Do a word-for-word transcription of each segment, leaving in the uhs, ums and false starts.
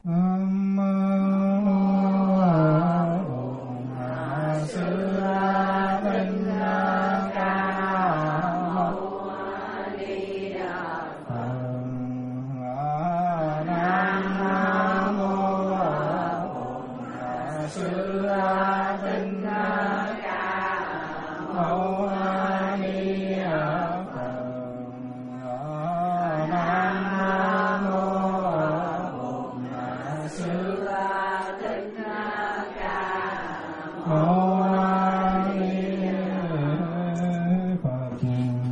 Nam mô Bổn Sư Thích Ca Mâu Ni Phật. Nam mô Bổn Sư Thích Ca Mâu Ni Phật. Nam mô Bổn Sư Thích Ca Mâu Ni Phật.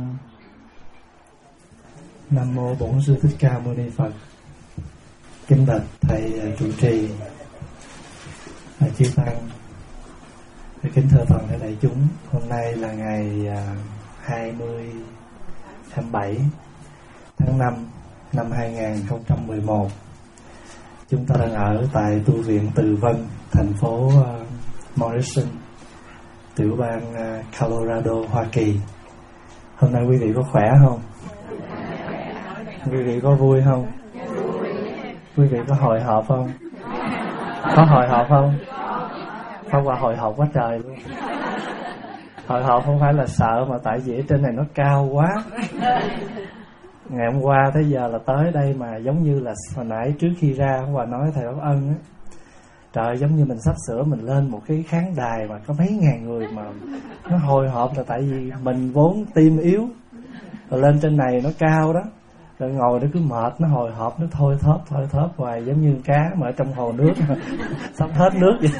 Nam mô Bổn Sư Thích Ca Mâu Ni Phật. Kính bạch thầy trụ trì, chư tăng, kính thưa toàn thể đại chúng. Hôm nay là ngày hai mươi tháng bảy tháng năm năm hai nghìn không trăm mười một. Chúng ta đang ở tại tu viện Từ Vân, thành phố Morrison, tiểu bang Colorado, Hoa Kỳ. Hôm nay quý vị có khỏe không? Quý vị có vui không? Quý vị có hồi hộp không? Có hồi hộp không? Không, qua hồi hộp quá trời luôn. Hồi hộp không phải là sợ, mà tại vì ở trên này nó cao quá. Ngày hôm qua tới giờ là tới đây mà giống như là hồi nãy trước khi ra hôm qua nói thầy Pháp Ân á, trời, giống như mình sắp sửa mình lên một cái khán đài mà có mấy ngàn người mà nó hồi hộp, là tại vì mình vốn tim yếu, rồi lên trên này nó cao đó, rồi ngồi nó cứ mệt, nó hồi hộp, nó thôi thóp thôi thóp hoài, giống như cá mà ở trong hồ nước sắp hết nước vậy.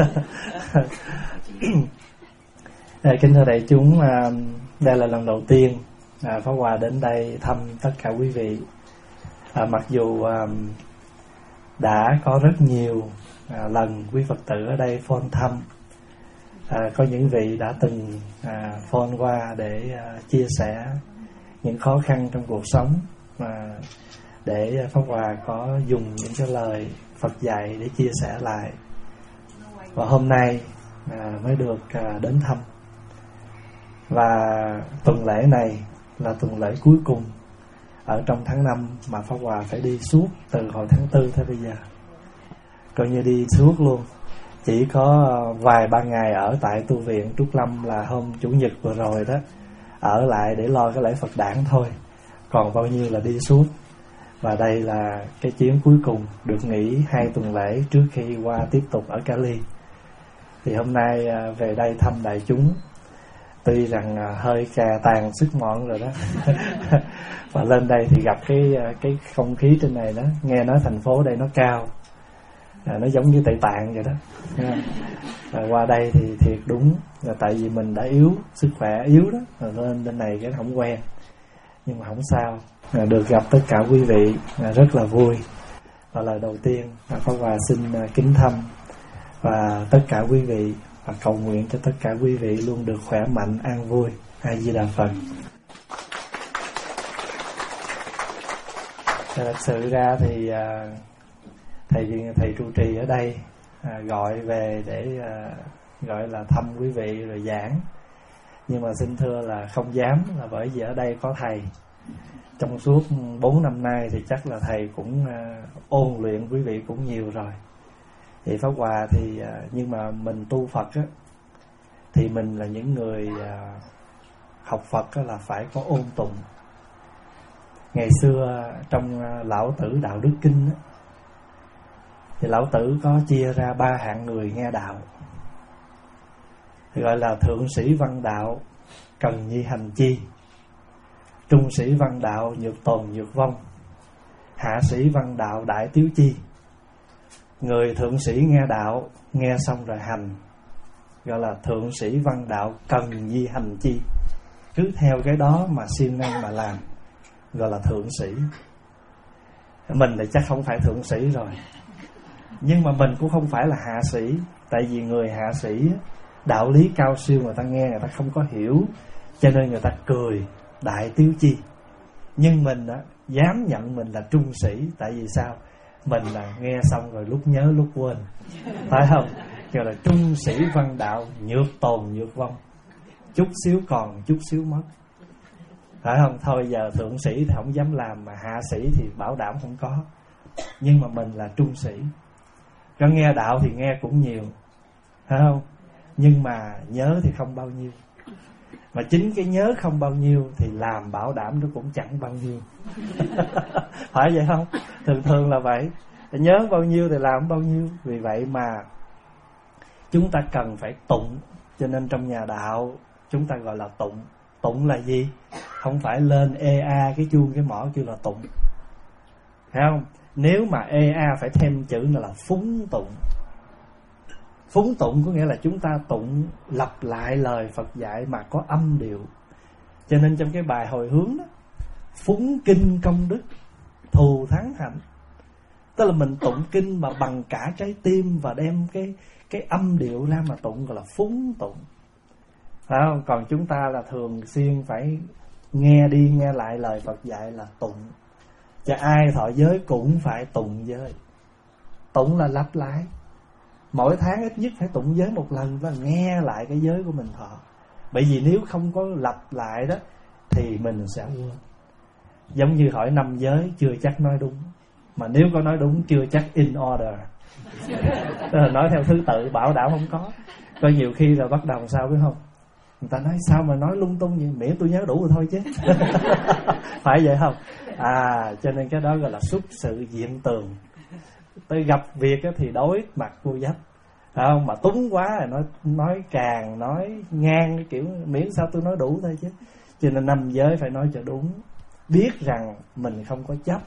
Đây, kính thưa đại chúng, đây là lần đầu tiên à, Pháp Hòa đến đây thăm tất cả quý vị. À, mặc dù à, đã có rất nhiều à, lần quý Phật tử ở đây phone thăm, à, có những vị đã từng à, phone qua để à, chia sẻ những khó khăn trong cuộc sống, mà để Pháp Hòa có dùng những cái lời Phật dạy để chia sẻ lại. Và hôm nay à, mới được à, đến thăm. Và tuần lễ này là tuần lễ cuối cùng ở trong tháng năm mà Pháp Hòa phải đi suốt từ hồi tháng tư tới bây giờ, coi như đi suốt luôn. Chỉ có vài ba ngày ở tại tu viện Trúc Lâm là hôm Chủ nhật vừa rồi đó, ở lại để lo cái lễ Phật đản thôi, còn bao nhiêu là đi suốt. Và đây là cái chuyến cuối cùng, được nghỉ hai tuần lễ trước khi qua tiếp tục ở Cali. Thì hôm nay về đây thăm đại chúng, tuy rằng hơi cà tàn sức mọn rồi đó. Và lên đây thì gặp cái cái không khí trên này đó, nghe nói thành phố đây nó cao, à, nó giống như Tây Tạng vậy đó. Và qua đây thì thiệt đúng là tại vì mình đã yếu, sức khỏe yếu đó, rồi lên bên này cái không quen, nhưng mà không sao. À, được gặp tất cả quý vị à, rất là vui. Và lời đầu tiên à, Pháp Hòa xin à, kính thăm và tất cả quý vị, và cầu nguyện cho tất cả quý vị luôn được khỏe mạnh, an vui. A Di Đà Phật. Thật sự ra thì à, thầy thầy trụ trì ở đây à, gọi về để à, gọi là thăm quý vị rồi giảng, nhưng mà xin thưa là không dám, là bởi vì ở đây có thầy. Trong suốt bốn năm nay thì chắc là thầy cũng à, ôn luyện quý vị cũng nhiều rồi. Thì Pháp Hòa thì à, nhưng mà mình tu Phật á, thì mình là những người à, học Phật á, là phải có ôn tụng. Ngày xưa trong à, Lão Tử Đạo Đức Kinh á, thì Lão Tử có chia ra ba hạng người nghe đạo, thì gọi là thượng sĩ văn đạo, cần nhi hành chi; trung sĩ văn đạo, nhược tồn nhược vong; hạ sĩ văn đạo, đại tiếu chi. Người thượng sĩ nghe đạo, nghe xong rồi hành, gọi là thượng sĩ văn đạo, cần nhi hành chi. Cứ theo cái đó mà siêng năng mà làm, gọi là thượng sĩ. Mình thì chắc không phải thượng sĩ rồi, nhưng mà mình cũng không phải là hạ sĩ. Tại vì người hạ sĩ, đạo lý cao siêu người ta nghe người ta không có hiểu, cho nên người ta cười đại tiếu chi. Nhưng mình đó, dám nhận mình là trung sĩ. Tại vì sao? Mình là nghe xong rồi lúc nhớ lúc quên, phải không? Gọi là trung sĩ văn đạo, nhược tồn nhược vong. Chút xíu còn, chút xíu mất, phải không? Thôi giờ thượng sĩ thì không dám làm, mà hạ sĩ thì bảo đảm không có. nhưng mà mình là trung sĩ. Có nghe đạo thì nghe cũng nhiều, phải không? Nhưng mà nhớ thì không bao nhiêu. Mà chính cái nhớ không bao nhiêu thì làm bảo đảm nó cũng chẳng bao nhiêu. Phải vậy không? Thường thường là vậy. Nhớ bao nhiêu thì làm bao nhiêu. Vì vậy mà chúng ta cần phải tụng. Cho nên trong nhà đạo chúng ta gọi là tụng. Tụng là gì? Không phải lên ê a cái chuông cái mỏ kêu là tụng, phải không? Nếu mà ê a phải thêm chữ nữa là phúng tụng. Phúng tụng có nghĩa là chúng ta tụng lặp lại lời Phật dạy mà có âm điệu. Cho nên trong cái bài hồi hướng đó, phúng kinh công đức, thù thắng hạnh, tức là mình tụng kinh mà bằng cả trái tim và đem cái cái âm điệu ra mà tụng, gọi là phúng tụng, phải không? Còn chúng ta là thường xuyên phải nghe đi nghe lại lời Phật dạy là tụng. Cho ai thọ giới cũng phải tụng giới. Tụng là lặp lại. Mỗi tháng ít nhất phải tụng giới một lần và nghe lại cái giới của mình thọ. Bởi vì nếu không có lặp lại đó thì mình sẽ quên. Giống như hỏi năm giới chưa chắc nói đúng, mà nếu có nói đúng chưa chắc in order. Nói theo thứ tự bảo đảm không có. Có nhiều khi là bắt đầu sao biết không? Người ta nói sao mà nói lung tung vậy, miễn tôi nhớ đủ rồi thôi chứ. Phải vậy không? À, cho nên cái đó gọi là xuất sự diện tường. Tôi gặp việc thì đối mặt vô dấp, phải không? Mà túng quá là nói nói càng nói ngang cái kiểu miễn sao tôi nói đủ thôi chứ. Cho nên năm giới phải nói cho đúng, biết rằng mình không có chấp,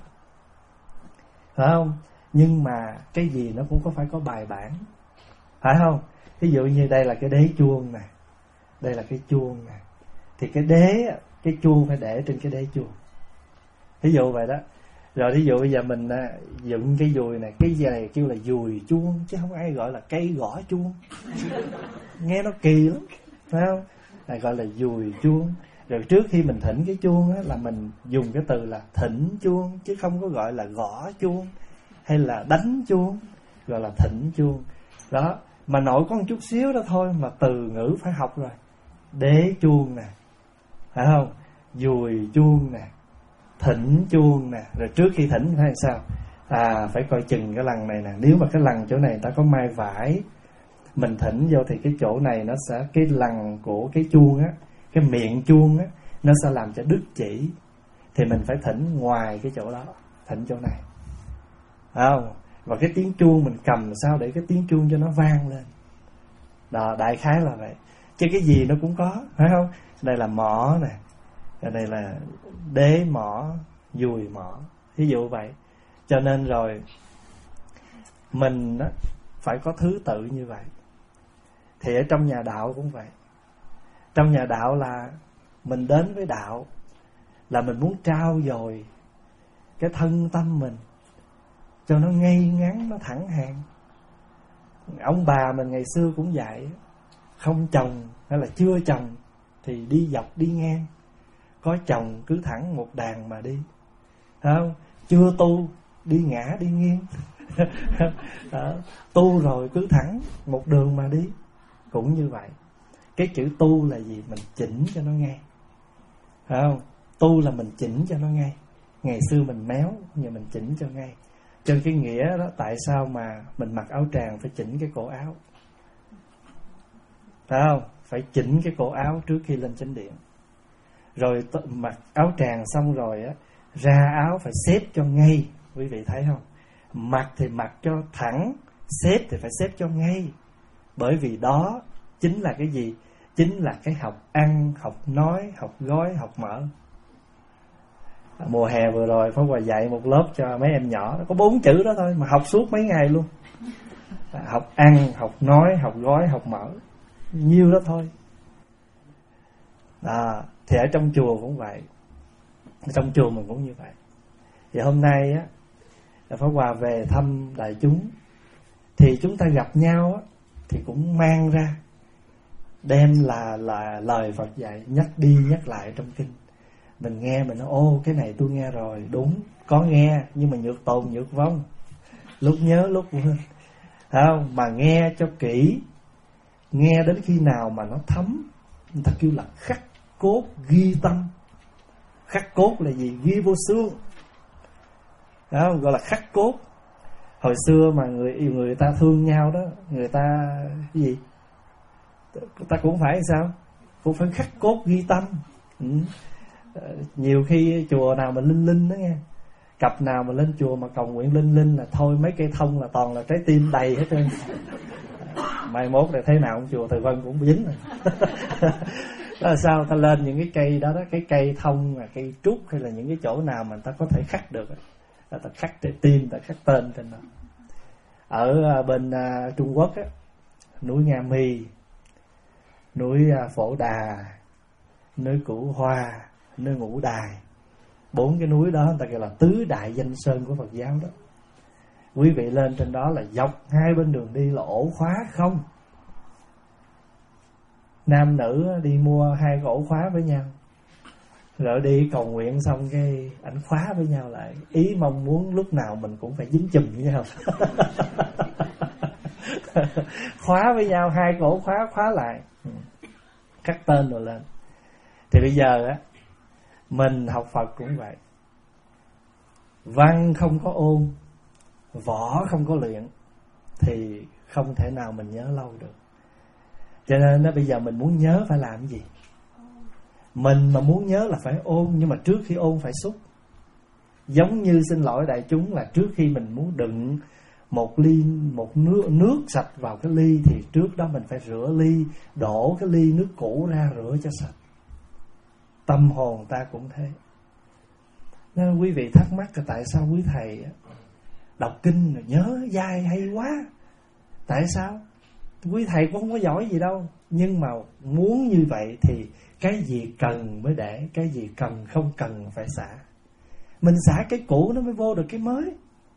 phải không? Nhưng mà cái gì nó cũng có phải có bài bản, phải không? Ví dụ như đây là cái đế chuông nè, đây là cái chuông nè, thì cái đế, cái chuông phải để trên cái đế chuông. Ví dụ vậy đó. Rồi ví dụ bây giờ mình à, dựng cái dùi này, cái gì này kêu là dùi chuông, chứ không ai gọi là cây gõ chuông. Nghe nó kỳ lắm, phải không? Là gọi là dùi chuông. Rồi trước khi mình thỉnh cái chuông á, là mình dùng cái từ là thỉnh chuông, chứ không có gọi là gõ chuông hay là đánh chuông, gọi là thỉnh chuông. Đó, mà nội có một chút xíu đó thôi mà từ ngữ phải học rồi. Đế chuông nè, phải không? Dùi chuông nè, thỉnh chuông nè. Rồi trước khi thỉnh phải sao? À, phải coi chừng cái lần này nè. Nếu mà cái lần chỗ này ta có mai vải, mình thỉnh vô thì cái chỗ này nó sẽ, cái lần của cái chuông á, cái miệng chuông á, nó sẽ làm cho đứt chỉ. Thì mình phải thỉnh ngoài cái chỗ đó, thỉnh chỗ này, phải không? Và cái tiếng chuông mình cầm sao để cái tiếng chuông cho nó vang lên. Đó, đại khái là vậy. Chứ cái gì nó cũng có, phải không? Đây là mỏ nè, đây là đế mỏ, dùi mỏ, ví dụ vậy. Cho nên rồi mình á, phải có thứ tự như vậy. Thì ở trong nhà đạo cũng vậy. Trong nhà đạo là mình đến với đạo là mình muốn trao dồi cái thân tâm mình cho nó ngay ngắn, nó thẳng hàng. Ông bà mình ngày xưa cũng dạy, không chồng hay là chưa chồng thì đi dọc đi ngang, có chồng cứ thẳng một đàn mà đi, phải không? Chưa tu đi ngã đi nghiêng. Đó. Tu rồi cứ thẳng một đường mà đi. Cũng như vậy. Cái chữ tu là gì? Mình chỉnh cho nó ngay, phải không? Tu là mình chỉnh cho nó ngay. Ngày xưa mình méo, giờ mình chỉnh cho ngay. Cho cái nghĩa đó, tại sao mà mình mặc áo tràng phải chỉnh cái cổ áo, phải không? Phải chỉnh cái cổ áo trước khi lên chánh điện. Rồi mặc áo tràng xong rồi á, ra áo phải xếp cho ngay. Quý vị thấy không? Mặc thì mặc cho thẳng, xếp thì phải xếp cho ngay. Bởi vì đó chính là cái gì? Chính là cái học ăn, học nói, học gói, học mở. Mùa hè vừa rồi Pháp Hòa dạy một lớp cho mấy em nhỏ, có bốn chữ đó thôi mà học suốt mấy ngày luôn. Học ăn, học nói, học gói, học mở, nhiêu đó thôi. Đó. Thì ở trong chùa cũng vậy, ở trong chùa mình cũng như vậy. Thì hôm nay á, là Pháp Hòa về thăm đại chúng, thì chúng ta gặp nhau á, thì cũng mang ra đem là là lời Phật dạy, nhắc đi nhắc lại trong kinh. Mình nghe mình nói ô cái này tôi nghe rồi, đúng, có nghe nhưng mà nhược tồn nhược vong, lúc nhớ lúc quên, không? Mà nghe cho kỹ, nghe đến khi nào mà nó thấm, người ta kêu là khắc cốt ghi tâm. Khắc cốt là gì? Ghi vô xương. đó gọi là khắc cốt. Hồi xưa mà người yêu người ta thương nhau đó, người ta cái gì người ta cũng phải sao, cũng phải khắc cốt ghi tâm. Ừ. Nhiều khi chùa nào mà linh linh đó nghe, cặp nào mà lên chùa mà cầu nguyện linh linh là thôi mấy cây thông là toàn là trái tim đầy hết trơn. Mai mốt là thế nào cũng chùa Từ Vân cũng dính rồi. Đó là sao ta lên những cái cây đó đó, cái cây thông là cây trúc hay là những cái chỗ nào mà người ta có thể khắc được, là ta khắc trái tim, ta khắc tên trên đó. Ở bên uh, Trung Quốc á, núi Nga Mi, núi uh, Phổ Đà, núi Cửu Hoa, núi Ngũ Đài, bốn cái núi đó người ta gọi là tứ đại danh sơn của Phật giáo đó. Quý vị lên trên đó là dọc hai bên đường đi là ổ khóa không. Nam nữ đi mua hai cái ổ khóa với nhau, rồi đi cầu nguyện xong cái ảnh khóa với nhau lại, ý mong muốn lúc nào mình cũng phải dính chùm với nhau. Khóa với nhau hai cái ổ khóa, khóa lại, cắt tên rồi lên. Thì bây giờ á, mình học Phật cũng vậy, văn không có ôn, võ không có luyện thì không thể nào mình nhớ lâu được. Cho nên đó, bây giờ mình muốn nhớ phải làm gì? Mình mà muốn nhớ là phải ôn, nhưng mà trước khi ôn phải xúc. Giống như xin lỗi đại chúng là trước khi mình muốn đựng một ly một nước, nước sạch vào cái ly thì trước đó mình phải rửa ly, đổ cái ly nước cũ ra rửa cho sạch. Tâm hồn ta cũng thế. Nên quý vị thắc mắc là tại sao quý thầy đọc kinh rồi nhớ dai hay quá? Tại sao? Quý thầy cũng không có giỏi gì đâu, nhưng mà muốn như vậy thì cái gì cần mới để, cái gì cần không cần phải xả. Mình xả cái cũ nó mới vô được cái mới.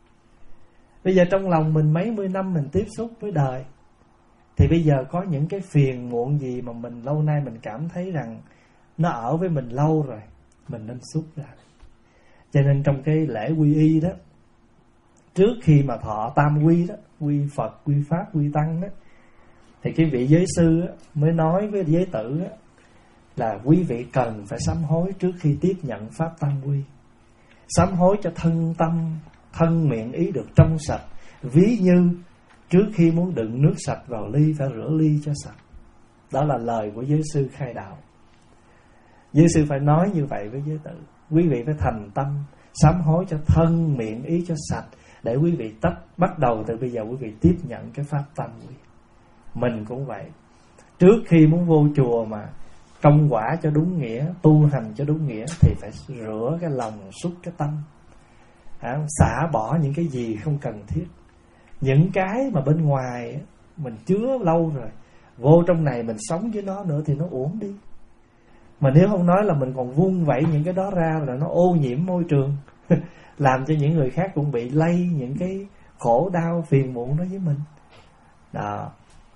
Bây giờ trong lòng mình mấy mươi năm mình tiếp xúc với đời, thì bây giờ có những cái phiền muộn gì mà mình lâu nay mình cảm thấy rằng nó ở với mình lâu rồi, mình nên xúc ra. Cho nên trong cái lễ quy y đó, trước khi mà thọ tam quy đó, quy Phật, quy Pháp, quy Tăng đó, thì cái vị giới sư á, mới nói với giới tử á, là quý vị cần phải sám hối trước khi tiếp nhận Pháp tam quy. Sám hối cho thân tâm, thân miệng ý được trong sạch. Ví như trước khi muốn đựng nước sạch vào ly phải rửa ly cho sạch. Đó là lời của giới sư khai đạo. Giới sư phải nói như vậy với giới tử. Quý vị phải thành tâm sám hối cho thân miệng ý cho sạch, để quý vị tách bắt đầu từ bây giờ quý vị tiếp nhận cái Pháp tam quy. Mình cũng vậy. Trước khi muốn vô chùa mà công quả cho đúng nghĩa, tu hành cho đúng nghĩa, thì phải rửa cái lòng, xúc cái tâm, à, xả bỏ những cái gì không cần thiết. Những cái mà bên ngoài mình chứa lâu rồi, vô trong này mình sống với nó nữa thì nó uổng đi. Mà nếu không nói là mình còn vung vẩy những cái đó ra là nó ô nhiễm môi trường, làm cho những người khác cũng bị lây những cái khổ đau phiền muộn đó với mình. Đó.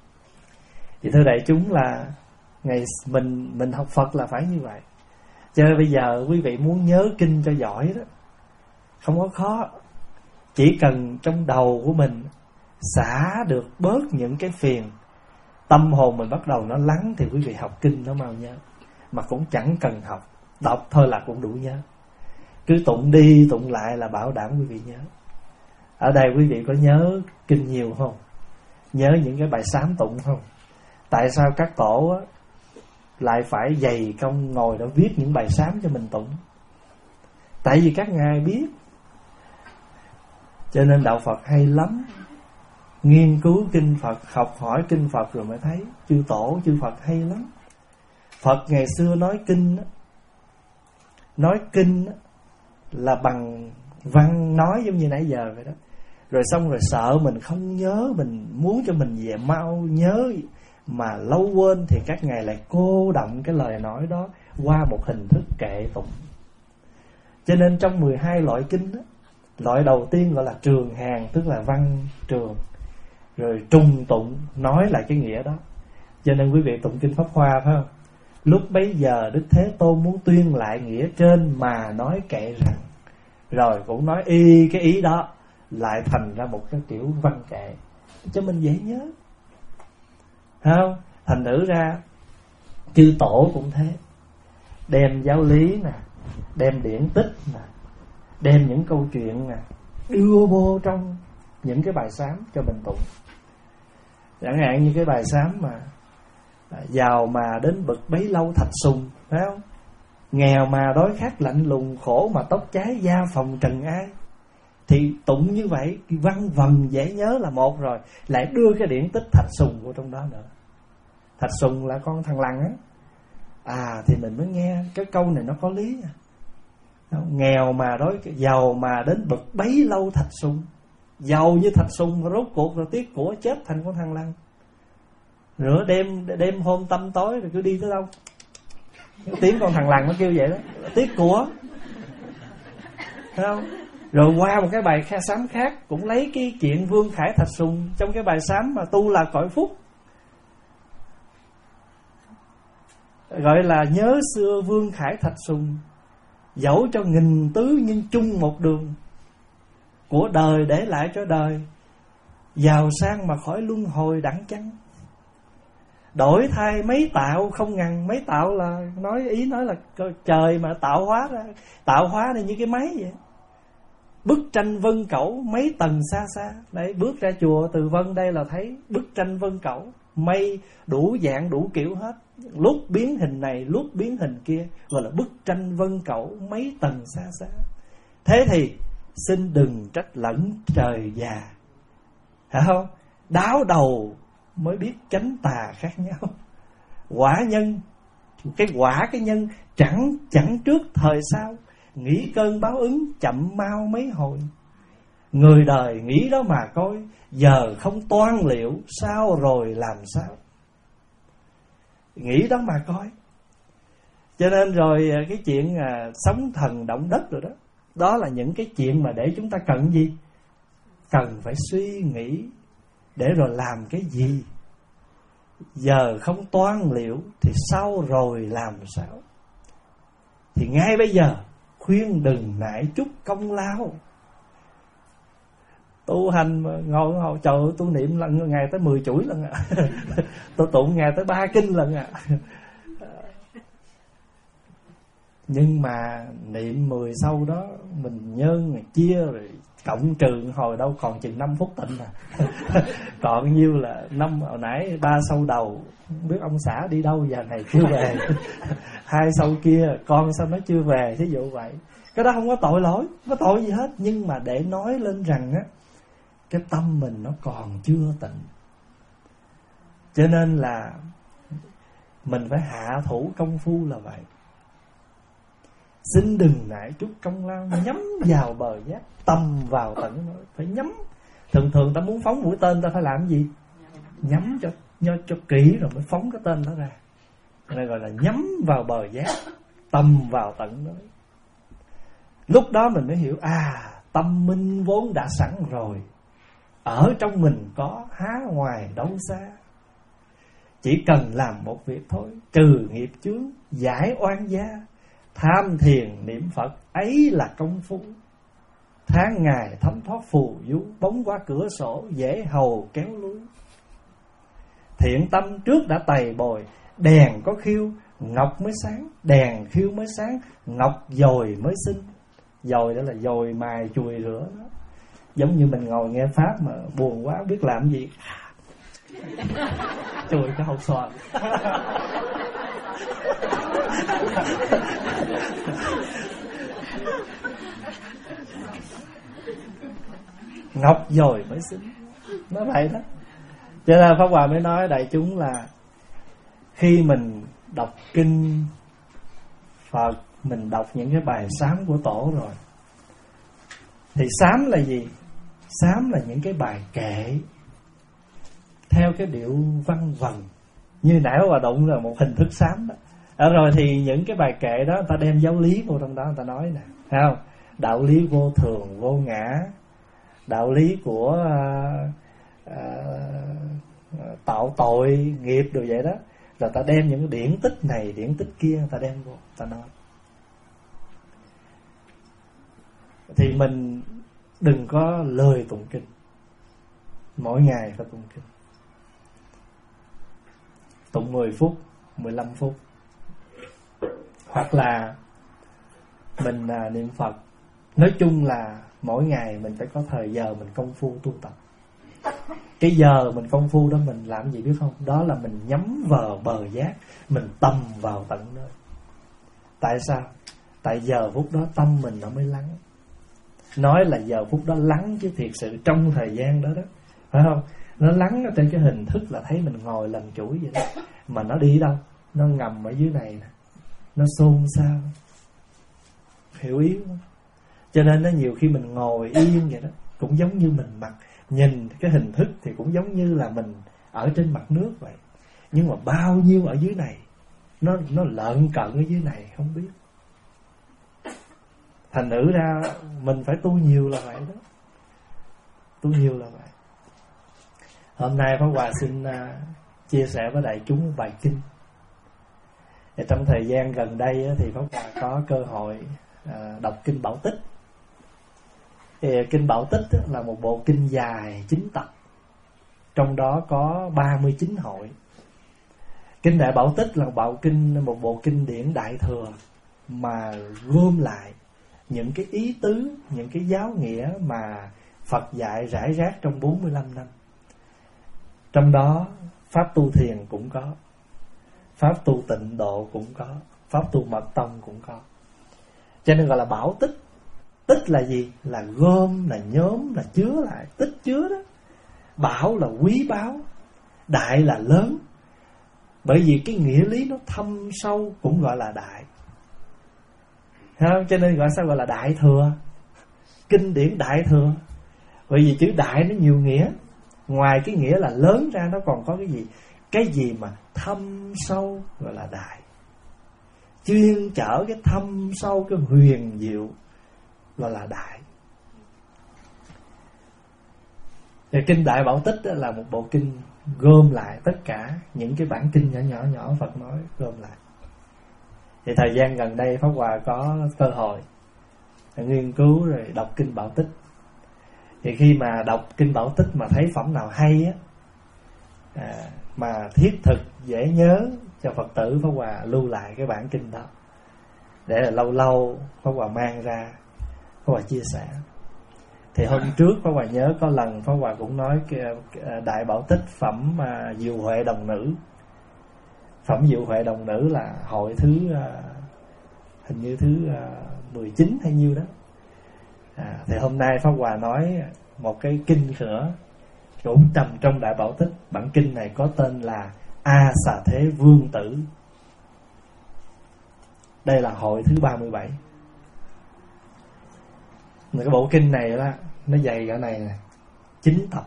Thì thưa đại chúng là ngày mình mình học Phật là phải như vậy. Cho nên bây giờ quý vị muốn nhớ kinh cho giỏi đó, không có khó. Chỉ cần trong đầu của mình xả được bớt những cái phiền, tâm hồn mình bắt đầu nó lắng, thì quý vị học kinh nó mau nhớ. Mà cũng chẳng cần học, đọc thôi là cũng đủ nhớ. Cứ tụng đi tụng lại là bảo đảm quý vị nhớ. Ở đây quý vị có nhớ kinh nhiều không? Nhớ những cái bài sám tụng không? Tại sao các tổ á, lại phải dày công ngồi đó viết những bài sám cho mình tụng? Tại vì các ngài biết. Cho nên đạo Phật hay lắm. Nghiên cứu kinh Phật, học hỏi kinh Phật rồi mới thấy chư tổ, chư Phật hay lắm. Phật ngày xưa nói kinh á, nói kinh á, là bằng văn nói giống như nãy giờ vậy đó. Rồi xong rồi sợ mình không nhớ, mình muốn cho mình về mau nhớ mà lâu quên, thì các ngài lại cô đọng cái lời nói đó qua một hình thức kệ tụng. Cho nên trong mười hai loại kinh đó, loại đầu tiên gọi là trường hàng, tức là văn trường, rồi trùng tụng nói lại cái nghĩa đó. Cho nên quý vị tụng kinh Pháp Hoa phải không? Lúc bấy giờ Đức Thế Tôn muốn tuyên lại nghĩa trên mà nói kệ rằng, rồi cũng nói y cái ý đó, lại thành ra một cái kiểu văn kệ cho mình dễ nhớ. Không? Thành thử ra chư tổ cũng thế, đem giáo lý nè, đem điển tích nè, đem những câu chuyện nè, đưa vô trong những cái bài sám cho mình tụng. Chẳng hạn như cái bài sám mà giàu mà đến bực bấy lâu thạch sùng, phải không? Nghèo mà đói khát lạnh lùng, khổ mà tóc cháy da phòng trần ai. Thì tụng như vậy, văn vần dễ nhớ là một rồi, lại đưa cái điển tích thạch sùng vô trong đó nữa. Thạch sùng là con thằng lằn á. À thì mình mới nghe cái câu này nó có lý à. Nghèo mà đói, giàu mà đến bực bấy lâu thạch sùng. Giàu như thạch sùng mà rốt cuộc rồi tiếc của chết thành con thằng lằn. Rửa đêm đêm hôm tăm tối rồi cứ đi tới đâu tiếng con thằng lằn nó kêu vậy đó, tiếc của, thấy không? Rồi qua một cái bài kha sám khác cũng lấy cái chuyện Vương Khải Thạch Sùng trong cái bài sám mà tu là cõi phúc, gọi là nhớ xưa Vương Khải Thạch Sùng, dẫu cho nghìn tứ nhưng chung một đường, của đời để lại cho đời, giàu sang mà khỏi luân hồi đẳng chăng. Đổi thay mấy tạo không ngần. Mấy tạo là nói ý nói là trời mà tạo hóa ra, tạo hóa này như cái máy vậy. Bức tranh vân cẩu mấy tầng xa xa. Đấy, bước ra chùa Từ Vân đây là thấy bức tranh vân cẩu, mây đủ dạng đủ kiểu hết, lúc biến hình này lúc biến hình kia, gọi là bức tranh vân cẩu mấy tầng xa xa. Thế thì xin đừng trách lẫn trời già, phải không? Đáo đầu mới biết chánh tà khác nhau. Quả nhân, cái quả cái nhân chẳng chẳng trước thời sao, nghĩ cơn báo ứng chậm mau mấy hồi. Người đời nghĩ đó mà coi, giờ không toan liệu sao rồi làm sao. Nghĩ đó mà coi. Cho nên rồi cái chuyện à, sóng thần động đất rồi đó, đó là những cái chuyện mà để chúng ta cần gì? Cần phải suy nghĩ để rồi làm cái gì. Giờ không toan liệu thì sau rồi làm sao. Thì ngay bây giờ khuyên đừng nại chút công lao. Tu hành mà ngồi ngồi trời ơi, tôi niệm lần ngày tới mười chuỗi lần ạ. À. Tôi tụng ngày tới ba kinh lần ạ. À. Nhưng mà niệm mười sau đó mình nhân mình chia rồi cộng trừ hồi đâu còn chừng năm phút tịnh à. Còn nhiêu là năm hồi nãy ba sâu đầu không biết ông xã đi đâu giờ này chưa về. Hai sâu kia con sao nó chưa về, thí dụ vậy. Cái đó không có tội lỗi, không có tội gì hết, nhưng mà để nói lên rằng á, cái tâm mình nó còn chưa tịnh. Cho nên là mình phải hạ thủ công phu là vậy. Xin đừng nại chút công lao, nhắm vào bờ giác, tâm vào tận nó. Phải nhắm. Thường thường ta muốn phóng mũi tên ta phải làm gì? Nhắm cho cho, cho kỹ rồi mới phóng cái tên đó ra. Này gọi là nhắm vào bờ giác, tâm vào tận nó. Lúc đó mình mới hiểu, à, tâm minh vốn đã sẵn rồi, ở trong mình có, há ngoài đâu xa. Chỉ cần làm một việc thôi, trừ nghiệp chướng, giải oan gia, tham thiền niệm Phật, ấy là công phu. Tháng ngày thấm thoát phù du, bóng qua cửa sổ dễ hầu kéo lui. Thiện tâm trước đã tày bồi, đèn có khiêu ngọc mới sáng, đèn khiêu mới sáng, ngọc dồi mới sinh. Dồi đó là dồi mài chùi rửa đó. Giống như mình ngồi nghe pháp mà buồn quá biết làm gì, chùi cái hột xoàn. Ngọc dồi mới sinh. Nó vậy đó. Cho nên Pháp Hòa mới nói đại chúng là khi mình đọc kinh Phật, mình đọc những cái bài sám của Tổ rồi, thì sám là gì? Sám là những cái bài kệ theo cái điệu văn vần. Như nãy Hòa đụng là một hình thức sám đó. Ở rồi thì những cái bài kệ đó người ta đem giáo lý vô trong đó, người ta nói nè, thấy không? Đạo lý vô thường, vô ngã, đạo lý của uh, uh, tạo tội, nghiệp đồ vậy đó. Rồi ta đem những cái điển tích này, điển tích kia, người ta đem vô, ta nói. Thì mình đừng có lười tụng kinh. Mỗi ngày phải tụng kinh. Tụng mười phút, mười lăm phút. Hoặc là mình à, niệm Phật. Nói chung là mỗi ngày mình phải có thời giờ mình công phu tu tập. Cái giờ mình công phu đó mình làm gì biết không? Đó là mình nhắm vào bờ giác, mình tầm vào tận nơi. Tại sao? Tại giờ phút đó tâm mình nó mới lắng. Nói là giờ phút đó lắng chứ thiệt sự trong thời gian đó đó, phải không? Nó lắng ở trên cái hình thức là thấy mình ngồi lần chuỗi vậy đó. Mà nó đi đâu? Nó ngầm ở dưới này nè, nó xôn xao, hiểu ý không? Cho nên nó nhiều khi mình ngồi yên vậy đó, cũng giống như mình mặc, nhìn cái hình thức thì cũng giống như là mình ở trên mặt nước vậy. Nhưng mà bao nhiêu ở dưới này, Nó nó lợn cận ở dưới này không biết. Thành nữ ra mình phải tu nhiều là vậy đó, tu nhiều là vậy. Hôm nay Pháp Hòa xin uh, chia sẻ với đại chúng một bài kinh. Thì trong thời gian gần đây á, thì Pháp Hòa có cơ hội uh, đọc kinh Bảo Tích. Thì kinh Bảo Tích á, là một bộ kinh dài chín tập, trong đó có ba mươi chín hội. Kinh Đại Bảo Tích là một bộ kinh, một bộ kinh điển đại thừa mà gom lại những cái ý tứ, những cái giáo nghĩa mà Phật dạy rải rác trong bốn mươi lăm năm. Trong đó pháp tu thiền cũng có, pháp tu tịnh độ cũng có, pháp tu mật tông cũng có. Cho nên gọi là Bảo Tích. Tích là gì? Là gom, là nhóm, là chứa lại. Tích chứa đó. Bảo là quý báu, đại là lớn. Bởi vì cái nghĩa lý nó thâm sâu cũng gọi là đại. Không? Cho nên gọi sao gọi là đại thừa, kinh điển đại thừa. Bởi vì chữ đại nó nhiều nghĩa. Ngoài cái nghĩa là lớn ra nó còn có cái gì? Cái gì mà thâm sâu gọi là đại. Chuyên chở cái thâm sâu, cái huyền diệu gọi là đại. Thì kinh Đại Bảo Tích là một bộ kinh gom lại tất cả những cái bản kinh nhỏ nhỏ nhỏ Phật nói gom lại. Thì thời gian gần đây Pháp Hòa có cơ hội nghiên cứu rồi đọc kinh Bảo Tích. Thì khi mà đọc kinh Bảo Tích mà thấy phẩm nào hay á, à, mà thiết thực dễ nhớ cho Phật tử, Pháp Hòa lưu lại cái bản kinh đó để là lâu lâu Pháp Hòa mang ra Pháp Hòa chia sẻ. Thì hôm trước Pháp Hòa nhớ có lần Pháp Hòa cũng nói Đại Bảo Tích phẩm uh, Diệu Huệ Đồng Nữ. Phẩm Diệu Huệ Đồng Nữ là hội thứ uh, hình như thứ uh, mười chín hay nhiêu đó. À, thì hôm nay Pháp Hòa nói một cái kinh nữa cũng trầm trong Đại Bảo Tích. Bản kinh này có tên là A Xà Thế Vương Tử. Đây là hội thứ ba mươi bảy. Cái bộ kinh này đó, nó dày cả này nè, chín tập.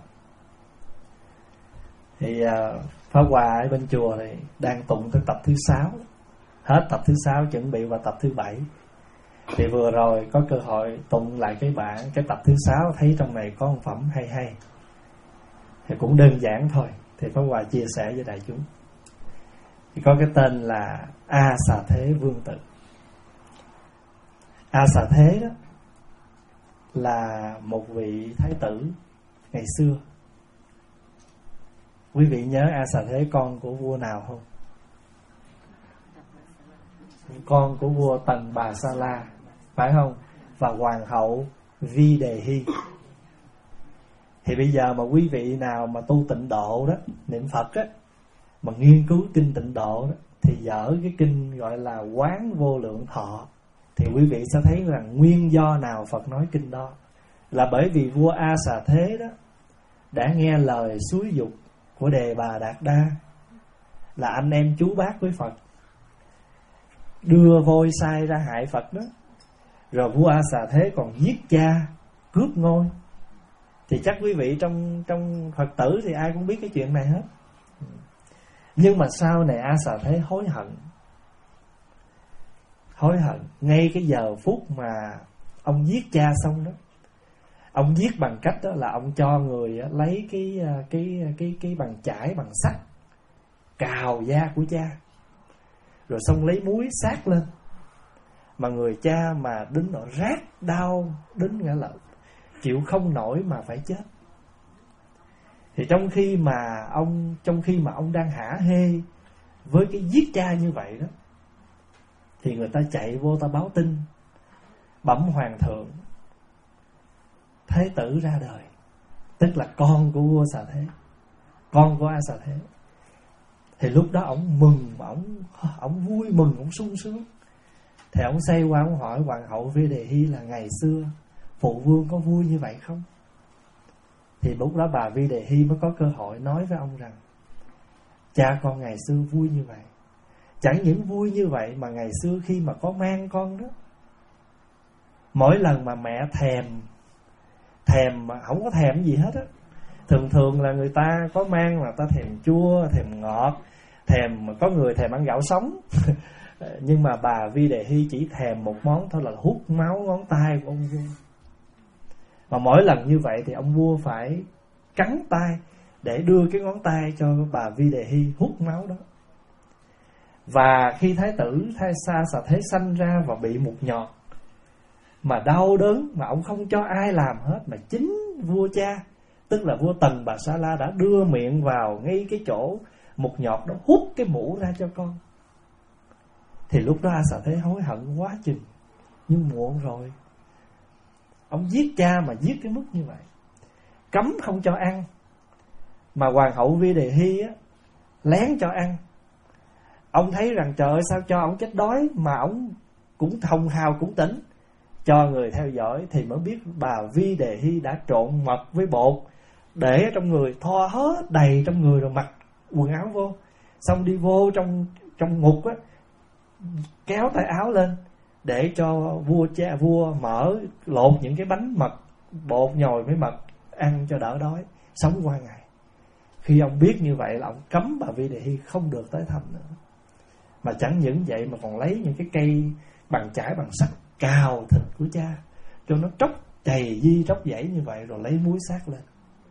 Thì uh, Pháp Hòa ở bên chùa thì đang tụng tới tập thứ sáu. Hết tập thứ sáu chuẩn bị vào tập thứ bảy. Thì vừa rồi có cơ hội tụng lại cái bản, cái tập thứ sáu, thấy trong này có một phẩm hay hay. Thì cũng đơn giản thôi. Thì Pháp Hòa chia sẻ với đại chúng. Thì có cái tên là A Xà Thế Vương Tử. A Xà Thế đó là một vị thái tử ngày xưa. Quý vị nhớ A Xà Thế con của vua nào không? Con của vua Tần Bà Sa La, phải không? Và hoàng hậu Vi Đề Hy. Thì bây giờ mà quý vị nào mà tu tịnh độ đó, niệm Phật á, mà nghiên cứu kinh tịnh độ đó, thì dở cái kinh gọi là Quán Vô Lượng Thọ, thì quý vị sẽ thấy rằng nguyên do nào Phật nói kinh đó là bởi vì vua A Xà Thế đó đã nghe lời xúi giục của Đề Bà Đạt Đa, là anh em chú bác với Phật, đưa vôi sai ra hại Phật đó. Rồi vua A Xà Thế còn giết cha, cướp ngôi. Thì chắc quý vị trong trong Phật tử thì ai cũng biết cái chuyện này hết. Nhưng mà sau này A Xà Thế hối hận. Hối hận ngay cái giờ phút mà ông giết cha xong đó. Ông giết bằng cách đó là ông cho người lấy cái cái cái cái bằng chải, bằng sắt cào da của cha, rồi xong lấy muối sát lên. Mà người cha mà đến nỗi rát đau, đến nghĩa là chịu không nổi mà phải chết. Thì trong khi mà ông trong khi mà ông đang hả hê với cái giết cha như vậy đó, thì người ta chạy vô ta báo tin bẩm hoàng thượng Thái tử ra đời, tức là con của vua Xà Thế, con của A Xà Thế. Thì lúc đó ổng mừng, ổng ổng vui mừng, ổng sung sướng. Thì ổng xoay qua ổng hỏi hoàng hậu Vi Đề Hy là ngày xưa phụ vương có vui như vậy không? Thì lúc đó bà Vi Đề Hy mới có cơ hội nói với ông rằng cha con ngày xưa vui như vậy. Chẳng những vui như vậy mà ngày xưa khi mà có mang con đó, mỗi lần mà mẹ thèm Thèm mà không có thèm gì hết á. Thường thường là người ta có mang mà ta thèm chua, thèm ngọt, thèm, có người thèm ăn gạo sống. Nhưng mà bà Vi Đề Hy chỉ thèm một món thôi là hút máu ngón tay của ông vua. Mà mỗi lần như vậy thì ông vua phải cắn tay để đưa cái ngón tay cho bà Vi Đề Hy hút máu đó. Và khi thái tử Thái Sa Xà Thế sanh ra và bị mụt nhọt mà đau đớn, mà ông không cho ai làm hết, mà chính vua cha, tức là vua Tần Bà Sa La đã đưa miệng vào ngay cái chỗ mụt nhọt đó, hút cái mũ ra cho con. Thì lúc đó A Xà Thế hối hận quá chừng, nhưng muộn rồi. Ông giết cha mà giết cái mức như vậy, cấm không cho ăn, mà hoàng hậu Vi Đề Hy á lén cho ăn. Ông thấy rằng trời ơi, sao cho ông chết đói mà ông cũng hồng hào cũng tỉnh, cho người theo dõi. Thì mới biết bà Vi Đề Hy đã trộn mật với bột để ở trong người, thoa hết đầy trong người rồi mặc quần áo vô, xong đi vô trong trong ngục á, kéo tay áo lên để cho vua cha vua mở lột những cái bánh mật, bột nhồi với mật ăn cho đỡ đói, sống qua ngày. Khi ông biết như vậy là ông cấm bà Vi Đề Hy không được tới thăm nữa. Mà chẳng những vậy mà còn lấy những cái cây bằng chải bằng sắt cào thịt của cha cho nó tróc chày di tróc dãy như vậy, rồi lấy muối xác lên.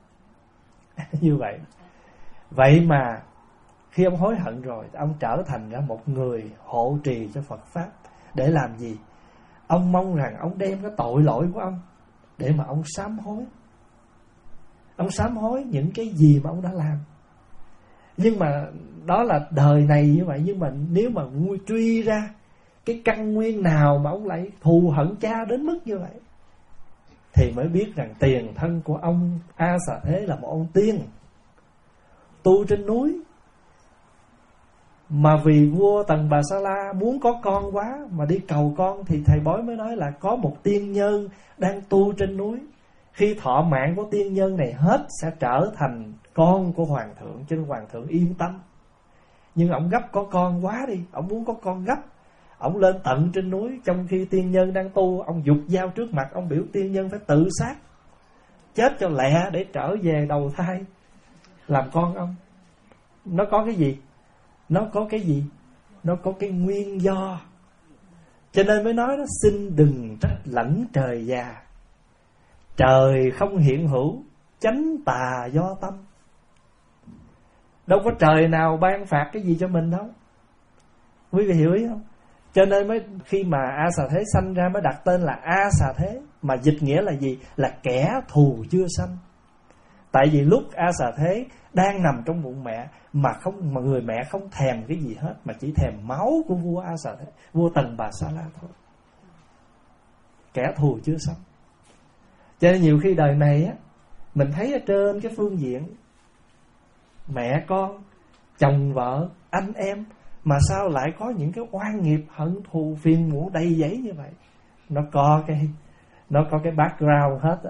Như vậy. Vậy mà khi ông hối hận rồi, ông trở thành ra một người hộ trì cho Phật Pháp. Để làm gì? Ông mong rằng ông đem cái tội lỗi của ông để mà ông sám hối. Ông sám hối những cái gì mà ông đã làm. Nhưng mà đó là đời này như vậy. Nhưng mà nếu mà truy ra cái căn nguyên nào mà ông lại thù hận cha đến mức như vậy, thì mới biết rằng tiền thân của ông A Xà Thế là một ông tiên tu trên núi. Mà vì vua Tần Bà Sa La muốn có con quá mà đi cầu con, thì thầy bói mới nói là có một tiên nhân đang tu trên núi. Khi thọ mạng của tiên nhân này hết sẽ trở thành con của hoàng thượng, cho nên hoàng thượng yên tâm. Nhưng ông gấp có con quá đi, ông muốn có con gấp. Ông lên tận trên núi, trong khi tiên nhân đang tu, ông giục dao trước mặt, ông biểu tiên nhân phải tự sát, chết cho lẹ để trở về đầu thai làm con ông. Nó có cái gì? Nó có cái gì? Nó có cái nguyên do. Cho nên mới nói nó xin đừng trách lãnh trời già, trời không hiện hữu, chánh tà do tâm. Đâu có trời nào ban phạt cái gì cho mình đâu. Quý vị hiểu ý không? Cho nên mới khi mà A Xà Thế sanh ra mới đặt tên là A Xà Thế. Mà dịch nghĩa là gì? Là kẻ thù chưa sanh. Tại vì lúc A Xà Thế đang nằm trong bụng mẹ mà không mà người mẹ không thèm cái gì hết, mà chỉ thèm máu của vua A Xà Thế, vua Tần Bà Sa La thôi. Kẻ thù chưa sanh. Cho nên nhiều khi đời này á, mình thấy ở trên cái phương diện mẹ con, chồng vợ, anh em, mà sao lại có những cái oan nghiệp hận thù phiền muộn đầy dẫy như vậy? Nó có cái Nó có cái background hết.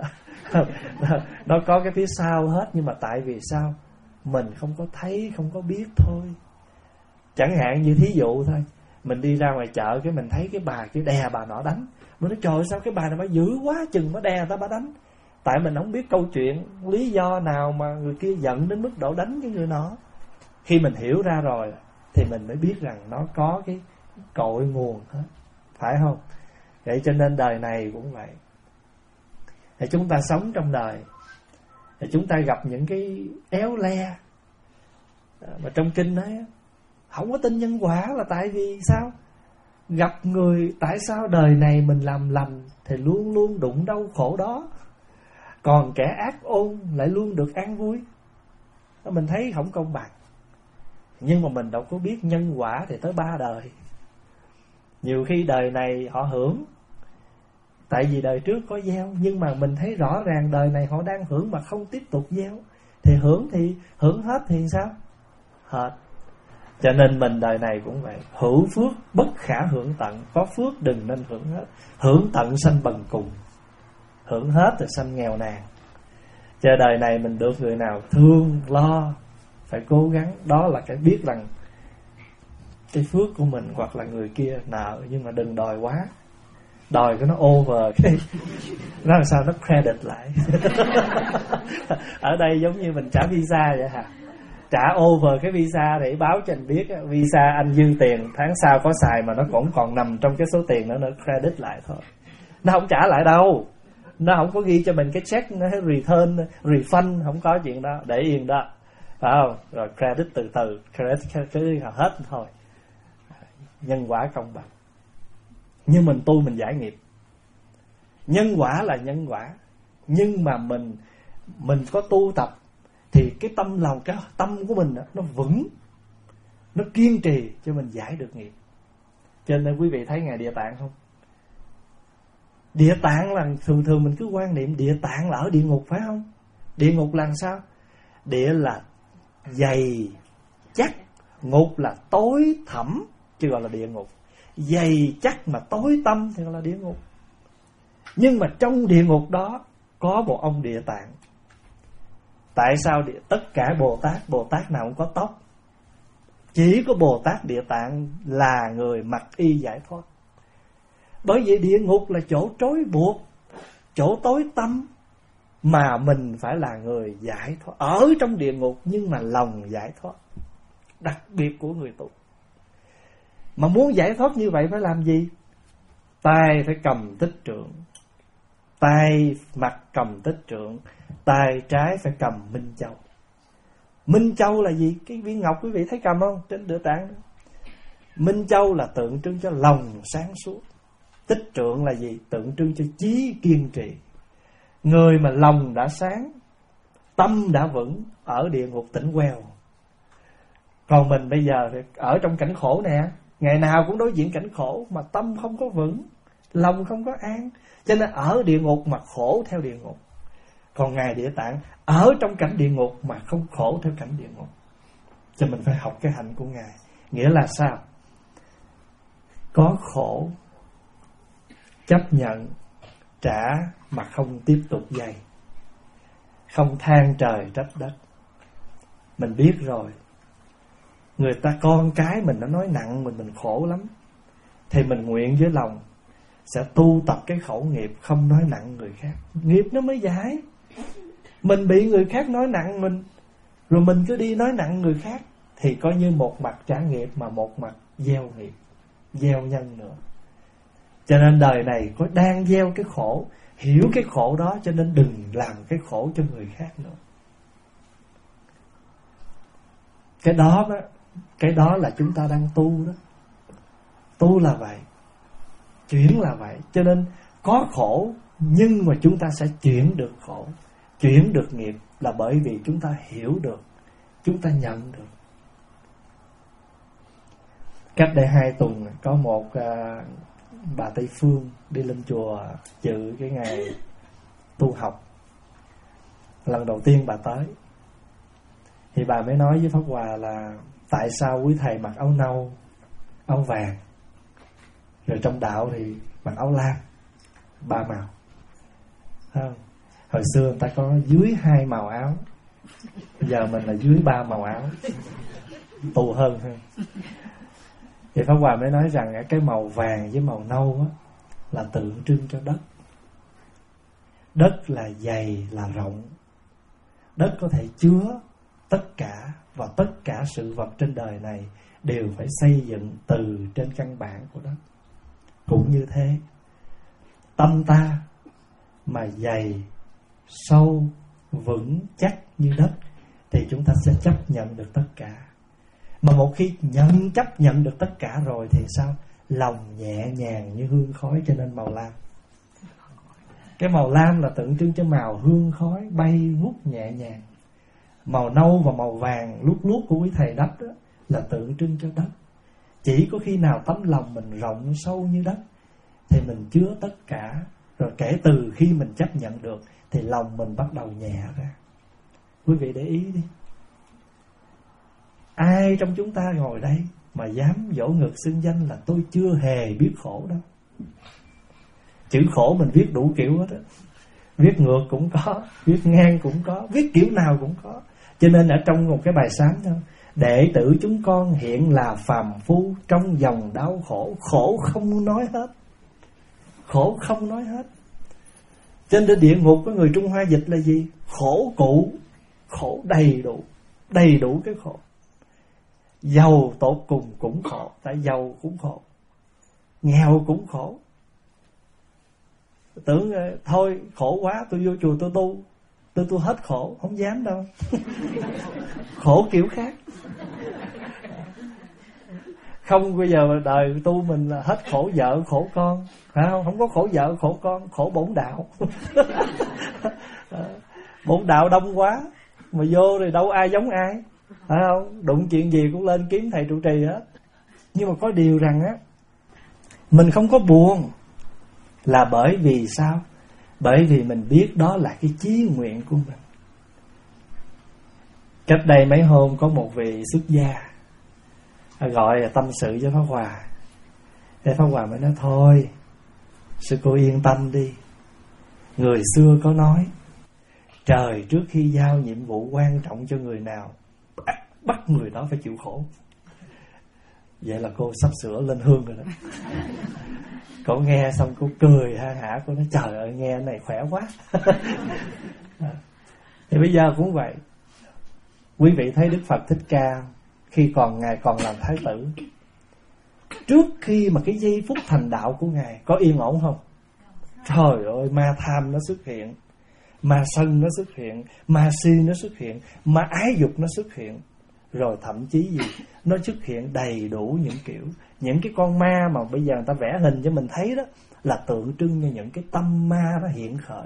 Nó có cái phía sau hết. Nhưng mà tại vì sao? Mình không có thấy, không có biết thôi. Chẳng hạn như thí dụ thôi, mình đi ra ngoài chợ, cái mình thấy cái bà kia đè bà nọ đánh, mình nói trời sao cái bà này bà dữ quá chừng mới đè người ta bà đánh. Tại mình không biết câu chuyện, lý do nào mà người kia giận đến mức độ đánh cái người nọ. Khi mình hiểu ra rồi thì mình mới biết rằng nó có cái cội nguồn hết, phải không? Vậy cho nên đời này cũng vậy. Thì chúng ta sống trong đời, thì chúng ta gặp những cái éo le. Mà trong kinh nói không có tin nhân quả là tại vì sao? Gặp người, tại sao đời này mình làm lành thì luôn luôn đụng đau khổ đó, còn kẻ ác ôn lại luôn được an vui. Mình thấy không công bằng. Nhưng mà mình đâu có biết nhân quả thì tới ba đời. Nhiều khi đời này họ hưởng, Tại vì đời trước có gieo, nhưng mà mình thấy rõ ràng đời này họ đang hưởng mà không tiếp tục gieo. Thì hưởng thì hưởng hết thì sao? Hết. Cho nên mình đời này cũng vậy. Hữu phước bất khả hưởng tận. Có phước đừng nên hưởng hết. Hưởng tận sanh bần cùng. Hưởng hết rồi sanh nghèo nàn. Cho đời này mình được người nào thương, lo, phải cố gắng. Đó là cái biết rằng cái phước của mình hoặc là người kia nợ. Nhưng mà đừng đòi quá. Đòi cái nó over cái nó làm sao nó credit lại. Ở đây giống như mình trả visa vậy hả? Trả over cái visa để báo cho anh biết visa anh dư tiền, tháng sau có xài mà nó cũng còn nằm trong cái số tiền đó nữa, credit lại thôi. Nó không trả lại đâu. Nó không có ghi cho mình cái check nó return, refund, không có chuyện đó, để yên đó. Phải không? Rồi credit từ từ, credit cứ hết thôi. Nhân quả công bằng. Nhưng mình tu mình giải nghiệp. Nhân quả là nhân quả. Nhưng mà mình Mình có tu tập thì cái tâm lòng, cái tâm của mình nó vững, nó kiên trì cho mình giải được nghiệp. Cho nên quý vị thấy Ngài Địa Tạng không? Địa Tạng là thường thường mình cứ quan niệm Địa Tạng là ở địa ngục phải không? Địa ngục là sao? Địa là dày chắc, ngục là tối thẳm, chứ gọi là địa ngục. Dày chắc mà tối tăm thì gọi là địa ngục. Nhưng mà trong địa ngục đó có một ông Địa Tạng. Tại sao địa, tất cả Bồ Tát, Bồ Tát nào cũng có tóc? Chỉ có Bồ Tát Địa Tạng là người mặc y giải thoát. Bởi vì địa ngục là chỗ trói buộc, chỗ tối tăm, mà mình phải là người giải thoát. Ở trong địa ngục nhưng mà lòng giải thoát. Đặc biệt của người tu. Mà muốn giải thoát như vậy phải làm gì? Tay phải cầm tích trượng, tay mặt cầm tích trượng, tay trái phải cầm Minh Châu. Minh Châu là gì? Cái viên ngọc quý vị thấy cầm không? Trên Địa Tạng đó. Minh Châu là tượng trưng cho lòng sáng suốt. Tích trượng là gì? Tượng trưng cho chí kiên trì. Người mà lòng đã sáng, tâm đã vững, ở địa ngục tỉnh queo. Còn mình bây giờ thì ở trong cảnh khổ nè, ngày nào cũng đối diện cảnh khổ mà tâm không có vững, lòng không có an, cho nên ở địa ngục mà khổ theo địa ngục. Còn Ngài Địa Tạng ở trong cảnh địa ngục mà không khổ theo cảnh địa ngục. Cho mình phải học cái hạnh của Ngài. Nghĩa là sao? Có khổ, chấp nhận, trả mà không tiếp tục dày. Không than trời trách đất. Mình biết rồi, người ta con cái mình nó nói nặng mình, mình khổ lắm. Thì mình nguyện với lòng sẽ tu tập cái khẩu nghiệp không nói nặng người khác. Nghiệp nó mới giải. Mình bị người khác nói nặng mình, rồi mình cứ đi nói nặng người khác, thì coi như một mặt trả nghiệp mà một mặt gieo nghiệp, gieo nhân nữa. Cho nên đời này có đang gieo cái khổ, hiểu cái khổ đó, cho nên đừng làm cái khổ cho người khác nữa. Cái đó đó, cái đó là chúng ta đang tu đó. Tu là vậy, chuyển là vậy. Cho nên có khổ, nhưng mà chúng ta sẽ chuyển được khổ, chuyển được nghiệp, là bởi vì chúng ta hiểu được, chúng ta nhận được. Cách đây hai tuần có một uh, bà Tây Phương đi lên chùa dự cái ngày tu học. Lần đầu tiên bà tới, thì bà mới nói với Pháp Hòa là tại sao quý thầy mặc áo nâu, áo vàng, rồi trong đạo thì mặc áo lam, ba màu. Không? Hồi xưa người ta có dưới hai màu áo, giờ mình là dưới ba màu áo, tu hơn hơn. Thì Pháp Hòa mới nói rằng cái màu vàng với màu nâu á, là tượng trưng cho đất. Đất là dày, là rộng. Đất có thể chứa tất cả, và tất cả sự vật trên đời này đều phải xây dựng từ trên căn bản của đất. Cũng như thế, tâm ta mà dày, sâu, vững chắc như đất thì chúng ta sẽ chấp nhận được tất cả. Mà một khi nhận chấp nhận được tất cả rồi thì sao? Lòng nhẹ nhàng như hương khói, cho nên màu lam. Cái màu lam là tượng trưng cho màu hương khói bay ngút nhẹ nhàng. Màu nâu và màu vàng lút lút của quý thầy đắp đó là tượng trưng cho đất. Chỉ có khi nào tấm lòng mình rộng sâu như đất thì mình chứa tất cả, Rồi kể từ khi mình chấp nhận được thì lòng mình bắt đầu nhẹ ra. Quý vị để ý đi, ai trong chúng ta ngồi đây mà dám vỗ ngực xưng danh là tôi chưa hề biết khổ đâu. Chữ khổ mình viết đủ kiểu hết á. Viết ngược cũng có, viết ngang cũng có, viết kiểu nào cũng có. Cho nên ở trong một cái bài sám thôi, đệ tử chúng con hiện là phàm phu trong dòng đau khổ, khổ không nói hết. Khổ không nói hết. Trên địa ngục có người Trung Hoa dịch là gì? Khổ cụ, khổ đầy đủ, đầy đủ cái khổ. Giàu tột cùng cũng khổ, tại giàu cũng khổ, nghèo cũng khổ. Tưởng thôi khổ quá tôi vô chùa tôi tu, tôi tu hết khổ, không dám đâu. Khổ kiểu khác. Không bây giờ đời tu mình là hết khổ vợ khổ con, phải không? Không có khổ vợ khổ con, khổ bổn đạo. Bổn đạo đông quá, mà vô rồi đâu ai giống ai, phải không? Đụng chuyện gì cũng lên kiếm thầy trụ trì hết. Nhưng mà có điều rằng á, mình không có buồn là bởi vì sao? Bởi vì mình biết đó là cái chí nguyện của mình. Cách đây mấy hôm có một vị xuất gia gọi là tâm sự với Pháp Hòa. Thế Pháp Hòa mới nói thôi, sư cô yên tâm đi. Người xưa có nói, trời trước khi giao nhiệm vụ quan trọng cho người nào, bắt, bắt người đó phải chịu khổ. Vậy là cô sắp sửa lên hương rồi đó. Cô nghe xong cô cười ha hả, cô nói trời ơi nghe cái này khỏe quá. Thì bây giờ cũng vậy. Quý vị thấy Đức Phật Thích Ca khi còn Ngài còn làm Thái tử, trước khi mà cái giây phút thành đạo của Ngài có yên ổn không? Trời ơi, ma tham nó xuất hiện, ma sân nó xuất hiện, ma si nó xuất hiện, ma ái dục nó xuất hiện. Rồi thậm chí gì nó xuất hiện đầy đủ những kiểu. Những cái con ma mà bây giờ người ta vẽ hình cho mình thấy đó là tượng trưng cho những cái tâm ma nó hiện khởi.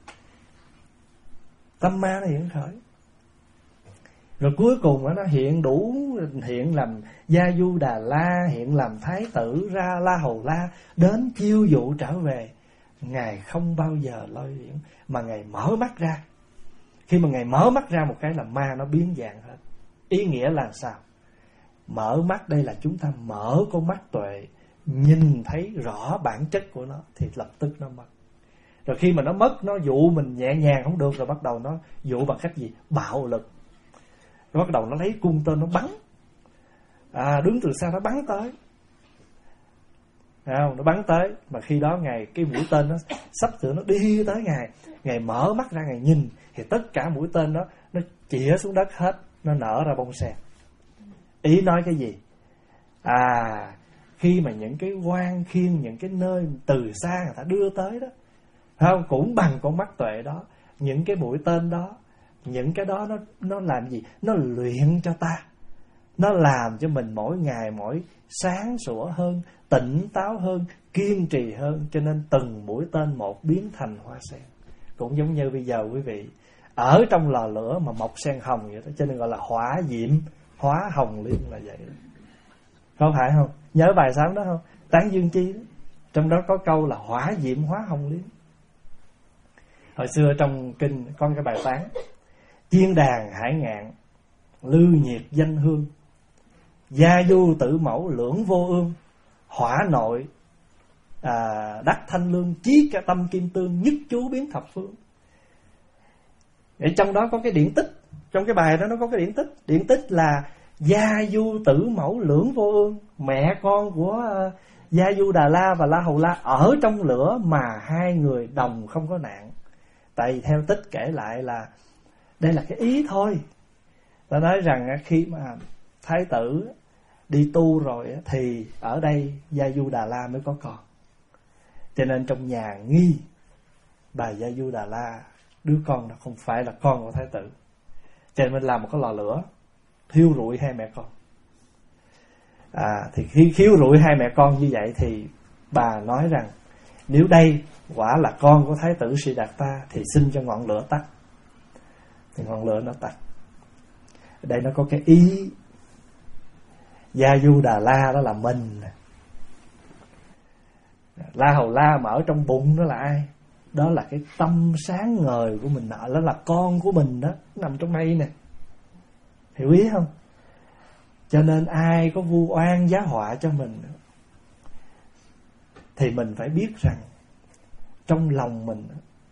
Tâm ma nó hiện khởi. Rồi cuối cùng nó hiện đủ, hiện làm Gia Du Đà La, hiện làm Thái tử, ra La Hầu La, đến chiêu dụ trở về. Ngài không bao giờ lôi liễn, mà Ngài mở mắt ra. Khi mà Ngài mở mắt ra một cái là ma nó biến dạng hết. Ý nghĩa là sao? Mở mắt đây là chúng ta mở con mắt tuệ, nhìn thấy rõ bản chất của nó thì lập tức nó mất. Rồi khi mà nó mất, nó dụ mình nhẹ nhàng không được, rồi bắt đầu nó dụ bằng cách gì? Bạo lực. Rồi bắt đầu nó lấy cung tên nó bắn, à, đứng từ xa nó bắn tới, không? Nó bắn tới. Mà khi đó Ngài, cái mũi tên nó sắp sửa nó đi tới Ngài, Ngài mở mắt ra Ngài nhìn, thì tất cả mũi tên đó nó chĩa xuống đất hết, nó nở ra bông sen. Ý nói cái gì? À, khi mà những cái quan khiên, những cái nơi từ xa người ta đưa tới đó, không? Cũng bằng con mắt tuệ đó, những cái mũi tên đó, những cái đó nó nó làm gì? Nó luyện cho ta, nó làm cho mình mỗi ngày mỗi sáng sủa hơn, tỉnh táo hơn, kiên trì hơn. Cho nên từng mũi tên một biến thành hoa sen. Cũng giống như bây giờ quý vị ở trong lò lửa mà mọc sen hồng vậy đó, cho nên gọi là hỏa diệm hóa hồng liên là vậy đó. Có phải không? Nhớ bài sáng đó không? Tán Dương Chi đó. Trong đó có câu là hỏa diệm hóa hồng liên. Hồi xưa trong kinh có cái bài tán: Chiên đàn hải ngạn, lư nhiệt danh hương, gia du tử mẫu lưỡng vô ương, hỏa nội à, đắc thanh lương, chí cả tâm kim tương, nhất chú biến thập phương. Ở trong đó có cái điển tích, trong cái bài đó nó có cái điển tích. Điển tích là gia du tử mẫu lưỡng vô ương, mẹ con của uh, Gia Du Đà La và La Hầu La ở trong lửa mà hai người đồng không có nạn. Tại vì theo tích kể lại là đây là cái ý thôi. Ta nói rằng khi mà Thái tử đi tu rồi thì ở đây Gia Du Đà La mới có con. Cho nên trong nhà nghi bà Gia Du Đà La đứa con đó không phải là con của Thái tử. Cho nên mình làm một cái lò lửa thiêu rụi hai mẹ con. À, thì khi thiêu rụi hai mẹ con như vậy thì bà nói rằng nếu đây quả là con của Thái tử Siddhartha thì xin cho ngọn lửa tắt. Thì ngọn lửa nó tắt. Ở đây nó có cái ý Gia Du Đà La đó là mình. La Hầu La mà ở trong bụng đó là ai? Đó là cái tâm sáng ngời của mình, đó là con của mình đó, nằm trong đây nè. Hiểu ý không? Cho nên ai có vu oan giá họa cho mình thì mình phải biết rằng trong lòng mình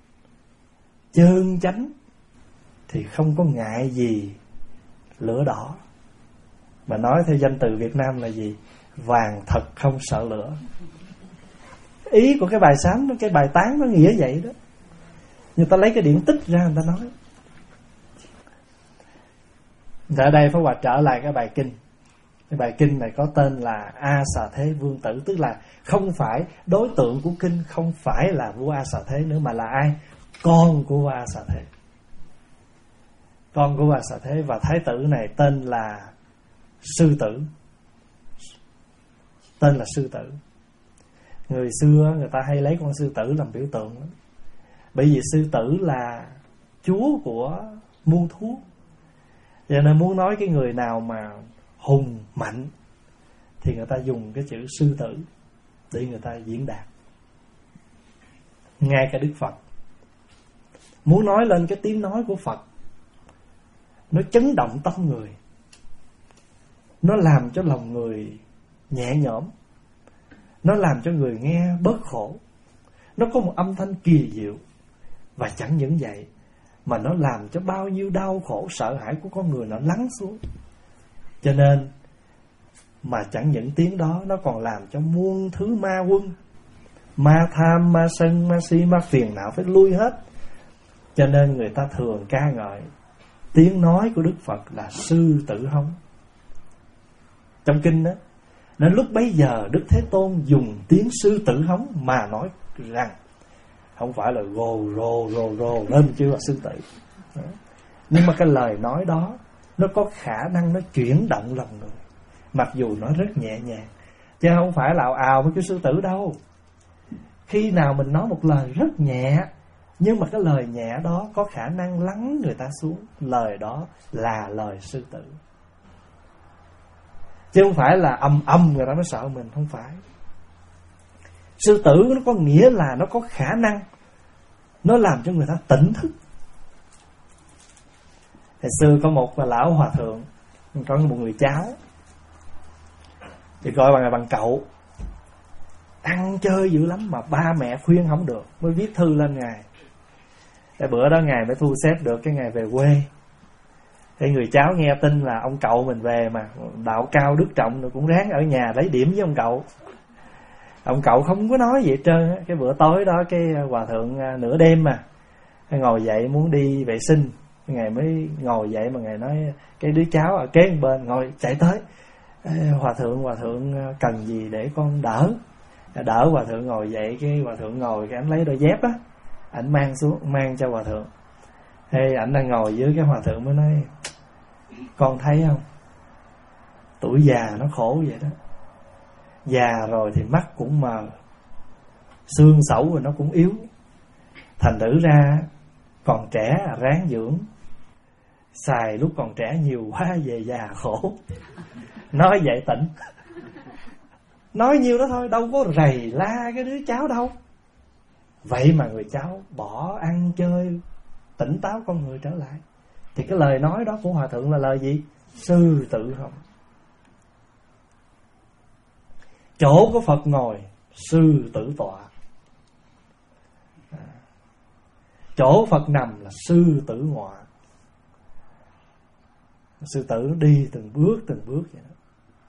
chơn chánh thì không có ngại gì lửa đỏ. Mà nói theo danh từ Việt Nam là gì? Vàng thật không sợ lửa. Ý của cái bài sám, cái bài tán nó nghĩa vậy đó. Người ta lấy cái điển tích ra người ta nói. Ở đây Pháp Hòa trở lại cái bài kinh. Cái bài kinh này có tên là A Xà Thế Vương Tử. Tức là không phải đối tượng của kinh không phải là vua A Xà Thế nữa, mà là ai? Con của vua A Xà Thế. Con của vua A Xà Thế. Và thái tử này tên là Sư Tử. Tên là Sư Tử. Người xưa người ta hay lấy con sư tử làm biểu tượng đó. Bởi vì sư tử là chúa của muôn thú. Cho nên muốn nói cái người nào mà hùng mạnh thì người ta dùng cái chữ sư tử để người ta diễn đạt. Ngay cả Đức Phật muốn nói lên cái tiếng nói của Phật, nó chấn động tâm người, nó làm cho lòng người nhẹ nhõm, nó làm cho người nghe bớt khổ. Nó có một âm thanh kỳ diệu. Và chẳng những vậy mà nó làm cho bao nhiêu đau khổ sợ hãi của con người nó lắng xuống. Cho nên mà chẳng những tiếng đó, nó còn làm cho muôn thứ ma quân, ma tham, ma sân, ma si, ma phiền não phải lui hết. Cho nên người ta thường ca ngợi tiếng nói của Đức Phật là sư tử hống. Trong kinh đó, nên lúc bấy giờ Đức Thế Tôn dùng tiếng sư tử hống mà nói rằng không phải là gồ rồ rồ rồ lên chưa là sư tử. Nhưng mà cái lời nói đó nó có khả năng nó chuyển động lòng người, mặc dù nó rất nhẹ nhàng, chứ không phải là ào ào với cái sư tử đâu. Khi nào mình nói một lời rất nhẹ, nhưng mà cái lời nhẹ đó có khả năng lắng người ta xuống, lời đó là lời sư tử. Chứ không phải là âm âm người ta mới sợ mình, không phải. Sư tử nó có nghĩa là nó có khả năng, nó làm cho người ta tỉnh thức. Hồi xưa có một lão hòa thượng, có một người cháu, thì gọi bằng bằng cậu, ăn chơi dữ lắm mà ba mẹ khuyên không được, mới viết thư lên ngài. Cái bữa đó ngài mới thu xếp được cái ngày về quê. Thì người cháu nghe tin là ông cậu mình về mà đạo cao đức trọng, rồi cũng ráng ở nhà lấy điểm với ông cậu. Ông cậu không có nói gì hết trơn. Cái bữa tối đó cái hòa thượng nửa đêm mà ngồi dậy muốn đi vệ sinh, ngài mới ngồi dậy mà ngài nói cái đứa cháu ở kế bên ngồi chạy tới, hòa thượng hòa thượng cần gì để con đỡ. Đỡ hòa thượng ngồi dậy, cái hòa thượng ngồi cái anh lấy đôi dép á, ảnh mang xuống mang cho hòa thượng. Hey, ảnh đang ngồi dưới cái hòa thượng mới nói, con thấy không, tuổi già nó khổ vậy đó. Già rồi thì mắt cũng mờ, xương sẩu rồi nó cũng yếu. Thành thử ra còn trẻ ráng dưỡng, xài lúc còn trẻ nhiều quá về già khổ. Nói vậy tỉnh. Nói nhiêu đó thôi, đâu có rầy la cái đứa cháu đâu. Vậy mà người cháu bỏ ăn chơi, tỉnh táo con người trở lại. Thì cái lời nói đó của hòa thượng là lời gì? Sư tử không. Chỗ của Phật ngồi, sư tử tọa. Chỗ Phật nằm là sư tử ngọa. Sư tử đi từng bước từng bước vậy đó.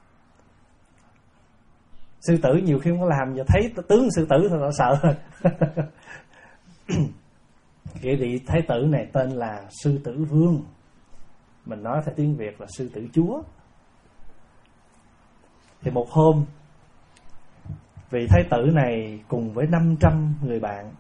Sư tử nhiều khi không có làm, giờ thấy tướng sư tử thôi đã sợ rồi. Cái vị thái tử này tên là Sư Tử Vương. Mình nói theo tiếng Việt là Sư Tử Chúa. Thì một hôm, vị thái tử này cùng với năm trăm người bạn,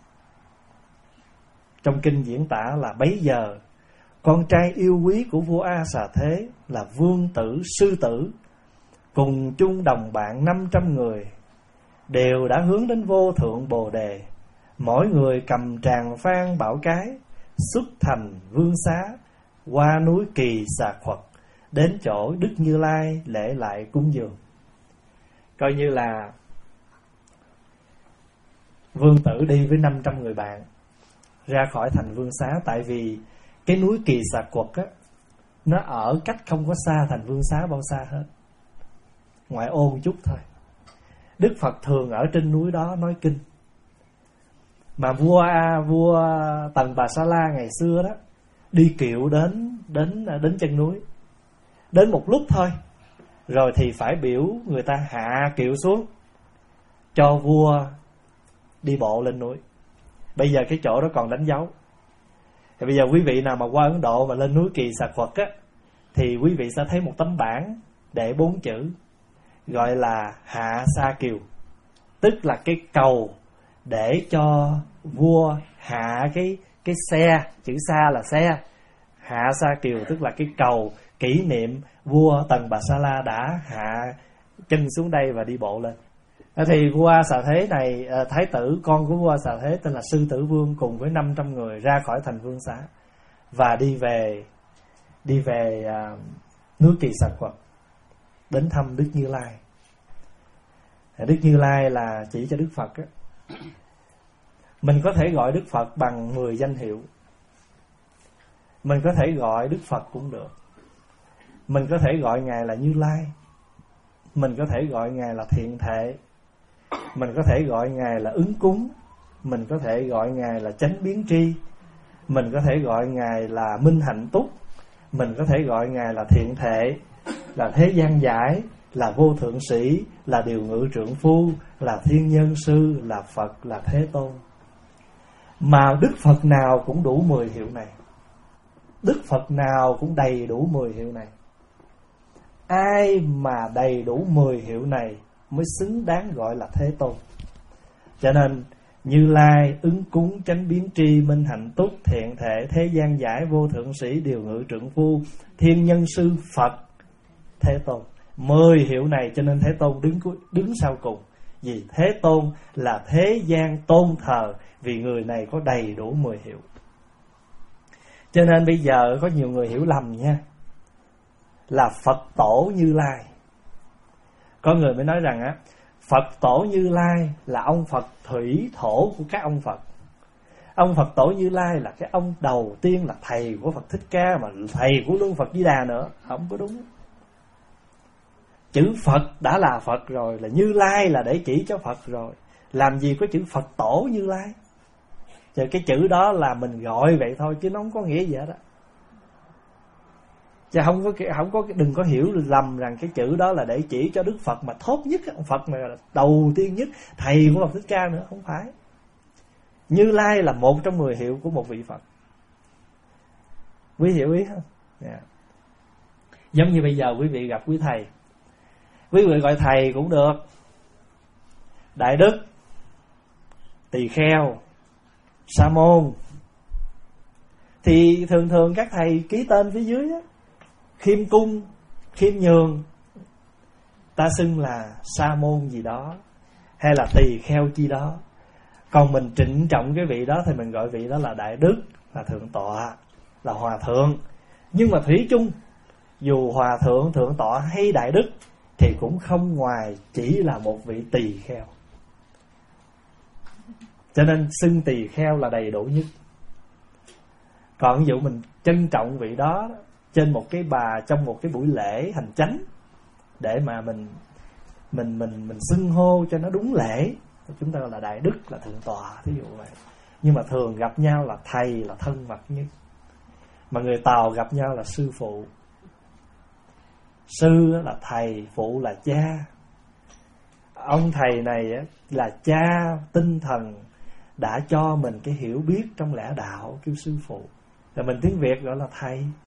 trong kinh diễn tả là bấy giờ con trai yêu quý của vua A Xà Thế là Vương tử Sư Tử cùng chung đồng bạn năm trăm người đều đã hướng đến vô thượng Bồ Đề. Mỗi người cầm tràng phan bảo cái, xuất thành vương xá, qua núi Kỳ Xà Khuật, đến chỗ Đức Như Lai lễ lại cúng dường. Coi như là Vương Tử đi với năm trăm người bạn ra khỏi thành Vương Xá. Tại vì cái núi Kỳ Xà Quật á, nó ở cách không có xa thành Vương Xá bao xa hết, ngoại ô một chút thôi. Đức Phật thường ở trên núi đó nói kinh. Mà vua vua Tần Bà Sa La ngày xưa đó đi kiệu đến đến đến chân núi, đến một lúc thôi, rồi thì phải biểu người ta hạ kiệu xuống cho vua đi bộ lên núi. Bây giờ cái chỗ đó còn đánh dấu. Thì bây giờ quý vị nào mà qua Ấn Độ mà lên núi Kỳ Xà Quật á, thì quý vị sẽ thấy một tấm bảng để bốn chữ gọi là Hạ Sa Kiều, tức là cái cầu để cho vua hạ cái cái xe, chữ Sa là xe, Hạ Sa Kiều tức là cái cầu kỷ niệm vua Tần Bà Sa La đã hạ chân xuống đây và đi bộ lên. Thì vua Xà Thế này, thái tử con của vua Xà Thế tên là Sư Tử Vương, cùng với năm trăm người ra khỏi thành Vương Xá và đi về đi về uh, núi Kỳ Xà Quật đến thăm Đức Như Lai. Đức Như Lai là chỉ cho Đức Phật á. Mình có thể gọi Đức Phật bằng mười danh hiệu. Mình có thể gọi Đức Phật cũng được. Mình có thể gọi Ngài là Như Lai. Mình có thể gọi Ngài là Thiện Thệ. Mình có thể gọi Ngài là Ứng Cúng. Mình có thể gọi Ngài là Chánh Biến Tri. Mình có thể gọi Ngài là Minh Hạnh Túc. Mình có thể gọi Ngài là Thiện Thệ, là Thế Gian Giải, là Vô Thượng Sĩ, là Điều Ngự Trượng Phu, là Thiên Nhân Sư, là Phật, là Thế Tôn. Mà Đức Phật nào cũng đủ mười hiệu này. Đức Phật nào cũng đầy đủ mười hiệu này. Ai mà đầy đủ mười hiệu này mới xứng đáng gọi là Thế Tôn. Cho nên Như Lai, Ứng Cúng, Chánh Biến Tri, Minh Hạnh Túc, Thiện Thệ, Thế Gian Giải, Vô Thượng Sĩ, Điều Ngự Trượng Phu, Thiên Nhân Sư, Phật, Thế Tôn. Mười hiệu này cho nên Thế Tôn đứng đứng sau cùng. Vì Thế Tôn là thế gian tôn thờ, vì người này có đầy đủ mười hiệu. Cho nên bây giờ có nhiều người hiểu lầm nha, là Phật Tổ Như Lai. Có người mới nói rằng á, Phật Tổ Như Lai là ông Phật thủy thổ của các ông Phật. Ông Phật Tổ Như Lai là cái ông đầu tiên, là thầy của Phật Thích Ca, mà thầy của Luân Phật Di Đà nữa. Không có đúng. Chữ Phật đã là Phật rồi, là Như Lai là để chỉ cho Phật rồi. Làm gì có chữ Phật Tổ Như Lai. Chứ cái chữ đó là mình gọi vậy thôi, chứ nó không có nghĩa gì hết đó. Chứ không có, không có, đừng có hiểu lầm rằng cái chữ đó là để chỉ cho Đức Phật mà thốt nhất, ông Phật này là đầu tiên nhất, thầy của Phật Thích Ca nữa. Không phải. Như Lai là một trong mười hiệu của một vị Phật. Quý hiểu ý không? Yeah. Giống như bây giờ quý vị gặp quý thầy, quý vị gọi thầy cũng được, Đại Đức, Tỳ Kheo, Sa Môn. Thì thường thường các thầy ký tên phía dưới á, Khiêm Cung, Khiêm Nhường, ta xưng là Sa Môn gì đó, hay là Tỳ Kheo chi đó. Còn mình trịnh trọng cái vị đó thì mình gọi vị đó là Đại Đức, là Thượng Tọa, là Hòa Thượng. Nhưng mà thủy chung, dù Hòa Thượng, Thượng Tọa hay Đại Đức thì cũng không ngoài chỉ là một vị tỳ kheo. Cho nên xưng tỳ kheo là đầy đủ nhất. Còn ví dụ mình trân trọng vị đó trên một cái bà, trong một cái buổi lễ hành chánh, để mà mình mình mình mình xưng hô cho nó đúng lễ, chúng ta gọi là Đại Đức, là Thượng Tọa, thí dụ vậy. Nhưng mà thường gặp nhau là thầy, là thân mật nhất. Mà người Tàu gặp nhau là sư phụ. Sư là thầy, phụ là cha. Ông thầy này là cha tinh thần đã cho mình cái hiểu biết trong lẽ đạo, kêu sư phụ. Rồi mình tiếng Việt gọi là thầy.